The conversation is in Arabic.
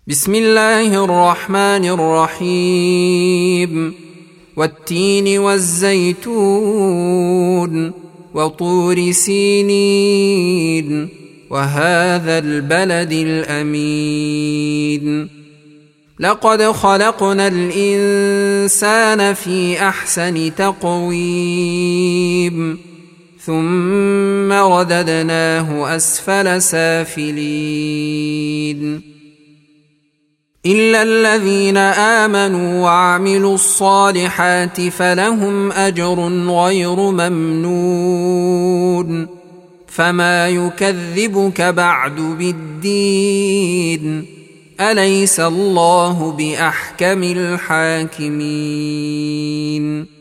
بسم الله الرحمن الرحيم والتين والزيتون وطور سينين وهذا البلد الأمين لقد خلقنا الإنسان في أحسن تقويم ثم رددناه أسفل سافلين إلا الذين آمنوا وعملوا الصالحات فلهم أجر غير ممنون فما يكذبك بعد بالدين أليس الله بأحكم الحاكمين